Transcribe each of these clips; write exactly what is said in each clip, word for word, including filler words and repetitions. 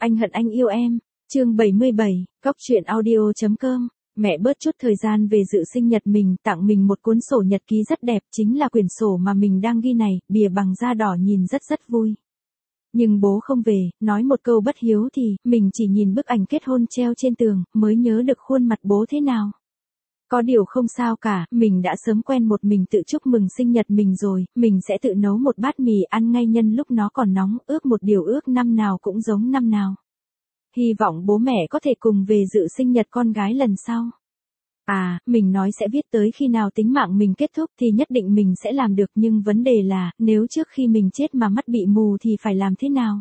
Anh hận anh yêu em. Chương bảy mươi bảy, Góc truyện audio chấm com. Mẹ bớt chút thời gian về dự sinh nhật mình, tặng mình một cuốn sổ nhật ký rất đẹp, chính là quyển sổ mà mình đang ghi này, bìa bằng da đỏ nhìn rất rất vui. Nhưng bố không về, nói một câu bất hiếu thì, mình chỉ nhìn bức ảnh kết hôn treo trên tường, mới nhớ được khuôn mặt bố thế nào. Có điều không sao cả, mình đã sớm quen một mình tự chúc mừng sinh nhật mình rồi, mình sẽ tự nấu một bát mì ăn ngay nhân lúc nó còn nóng, ước một điều ước năm nào cũng giống năm nào. Hy vọng bố mẹ có thể cùng về dự sinh nhật con gái lần sau. À, mình nói sẽ viết tới khi nào tính mạng mình kết thúc thì nhất định mình sẽ làm được, nhưng vấn đề là, nếu trước khi mình chết mà mắt bị mù thì phải làm thế nào?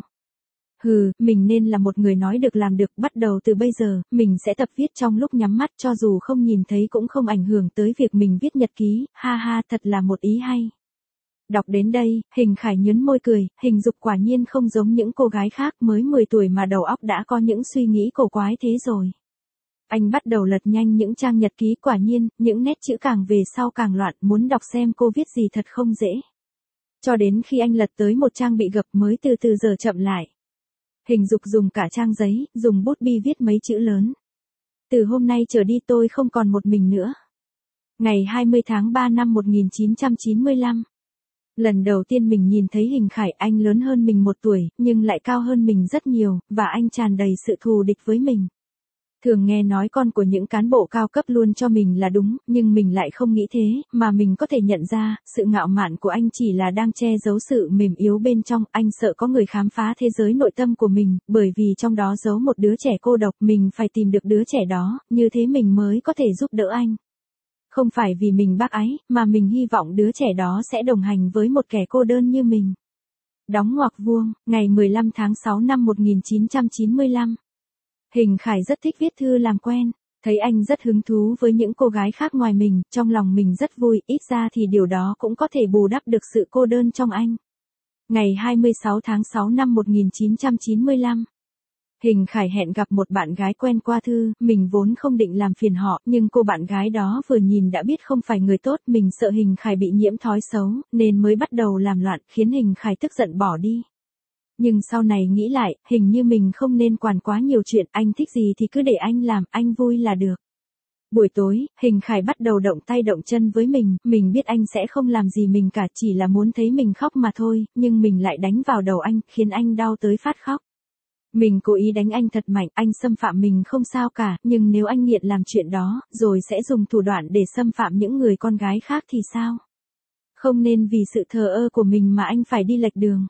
Hừ, mình nên là một người nói được làm được, bắt đầu từ bây giờ, mình sẽ tập viết trong lúc nhắm mắt, cho dù không nhìn thấy cũng không ảnh hưởng tới việc mình viết nhật ký, ha ha, thật là một ý hay. Đọc đến đây, Hình Khải nhớn môi cười, Hình Dục quả nhiên không giống những cô gái khác, mới mười tuổi mà đầu óc đã có những suy nghĩ cổ quái thế rồi. Anh bắt đầu lật nhanh những trang nhật ký, quả nhiên, những nét chữ càng về sau càng loạn, muốn đọc xem cô viết gì thật không dễ. Cho đến khi anh lật tới một trang bị gập mới từ từ giờ chậm lại. Hình Dục dùng cả trang giấy, dùng bút bi viết mấy chữ lớn. Từ hôm nay trở đi tôi không còn một mình nữa. Ngày hai mươi tháng ba năm một nghìn chín trăm chín mươi lăm. Lần đầu tiên mình nhìn thấy Hình Khải, anh lớn hơn mình một tuổi, nhưng lại cao hơn mình rất nhiều, và anh tràn đầy sự thù địch với mình. Thường nghe nói con của những cán bộ cao cấp luôn cho mình là đúng, nhưng mình lại không nghĩ thế, mà mình có thể nhận ra, sự ngạo mạn của anh chỉ là đang che giấu sự mềm yếu bên trong, anh sợ có người khám phá thế giới nội tâm của mình, bởi vì trong đó giấu một đứa trẻ cô độc, mình phải tìm được đứa trẻ đó, như thế mình mới có thể giúp đỡ anh. Không phải vì mình bác ái, mà mình hy vọng đứa trẻ đó sẽ đồng hành với một kẻ cô đơn như mình. Đóng ngoặc vuông, ngày mười lăm tháng sáu năm một nghìn chín trăm chín mươi lăm. Hình Khải rất thích viết thư làm quen, thấy anh rất hứng thú với những cô gái khác ngoài mình, trong lòng mình rất vui, ít ra thì điều đó cũng có thể bù đắp được sự cô đơn trong anh. Ngày hai mươi sáu tháng sáu năm một nghìn chín trăm chín mươi lăm. Hình Khải hẹn gặp một bạn gái quen qua thư, mình vốn không định làm phiền họ, nhưng cô bạn gái đó vừa nhìn đã biết không phải người tốt, mình sợ Hình Khải bị nhiễm thói xấu, nên mới bắt đầu làm loạn, khiến Hình Khải tức giận bỏ đi. Nhưng sau này nghĩ lại, hình như mình không nên quản quá nhiều chuyện, anh thích gì thì cứ để anh làm, anh vui là được. Buổi tối, Hình Khải bắt đầu động tay động chân với mình, mình biết anh sẽ không làm gì mình cả, chỉ là muốn thấy mình khóc mà thôi, nhưng mình lại đánh vào đầu anh, khiến anh đau tới phát khóc. Mình cố ý đánh anh thật mạnh, anh xâm phạm mình không sao cả, nhưng nếu anh nghiện làm chuyện đó, rồi sẽ dùng thủ đoạn để xâm phạm những người con gái khác thì sao? Không nên vì sự thờ ơ của mình mà anh phải đi lệch đường.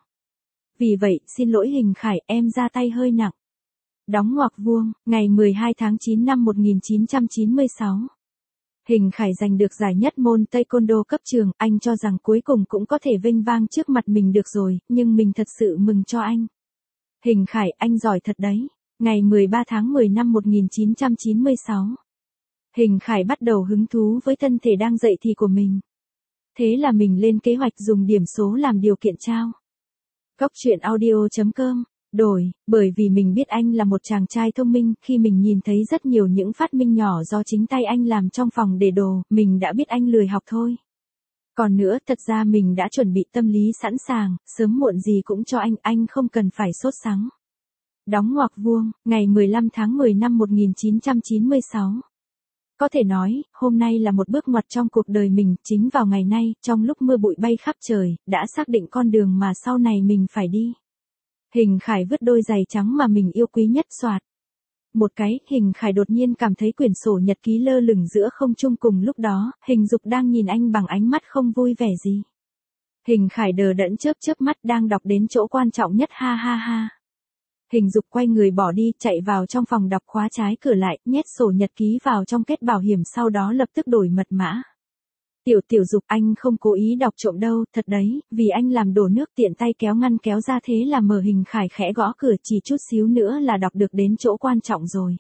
Vì vậy, xin lỗi Hình Khải, em ra tay hơi nặng. Đóng ngoặc vuông, ngày mười hai tháng chín năm một nghìn chín trăm chín mươi sáu. Hình Khải giành được giải nhất môn Taekwondo cấp trường, anh cho rằng cuối cùng cũng có thể vênh vang trước mặt mình được rồi, nhưng mình thật sự mừng cho anh. Hình Khải, anh giỏi thật đấy. Ngày mười ba tháng mười năm một nghìn chín trăm chín mươi sáu. Hình Khải bắt đầu hứng thú với thân thể đang dậy thì của mình. Thế là mình lên kế hoạch dùng điểm số làm điều kiện trao. Góc truyện audio chấm com, đổi, bởi vì mình biết anh là một chàng trai thông minh, khi mình nhìn thấy rất nhiều những phát minh nhỏ do chính tay anh làm trong phòng để đồ, mình đã biết anh lười học thôi. Còn nữa, thật ra mình đã chuẩn bị tâm lý sẵn sàng, sớm muộn gì cũng cho anh, anh không cần phải sốt sắng. Đóng ngoặc vuông, ngày mười lăm tháng mười năm một nghìn chín trăm chín mươi sáu. Có thể nói, hôm nay là một bước ngoặt trong cuộc đời mình, chính vào ngày nay, trong lúc mưa bụi bay khắp trời, đã xác định con đường mà sau này mình phải đi. Hình Khải vứt đôi giày trắng mà mình yêu quý nhất soạt. Một cái, Hình Khải đột nhiên cảm thấy quyển sổ nhật ký lơ lửng giữa không trung, cùng lúc đó, Hình Dục đang nhìn anh bằng ánh mắt không vui vẻ gì. Hình Khải đờ đẫn chớp chớp mắt, đang đọc đến chỗ quan trọng nhất, ha ha ha. Hình Dục quay người bỏ đi, chạy vào trong phòng đọc, khóa trái cửa lại, nhét sổ nhật ký vào trong kết bảo hiểm, sau đó lập tức đổi mật mã. Tiểu Tiểu Dục, anh không cố ý đọc trộm đâu, thật đấy, vì anh làm đổ nước tiện tay kéo ngăn kéo ra, thế là mở. Hình Khải khẽ gõ cửa, chỉ chút xíu nữa là đọc được đến chỗ quan trọng rồi.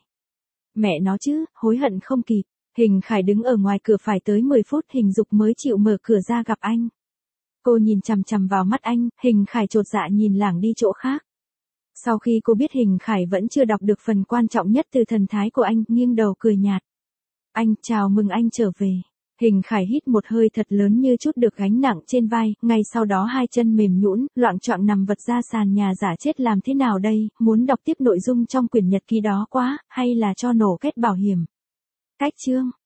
Mẹ nó chứ, hối hận không kịp. Hình Khải đứng ở ngoài cửa phải tới mười phút, Hình Dục mới chịu mở cửa ra gặp anh. Cô nhìn chằm chằm vào mắt anh, Hình Khải chột dạ nhìn lảng đi chỗ khác. Sau khi cô biết Hình Khải vẫn chưa đọc được phần quan trọng nhất từ thần thái của anh, nghiêng đầu cười nhạt. Anh, chào mừng anh trở về. Hình Khải hít một hơi thật lớn như chút được gánh nặng trên vai, ngay sau đó hai chân mềm nhũn, loạng choạng nằm vật ra sàn nhà giả chết làm thế nào đây, muốn đọc tiếp nội dung trong quyển nhật ký đó quá, hay là cho nổ két bảo hiểm. Cách chương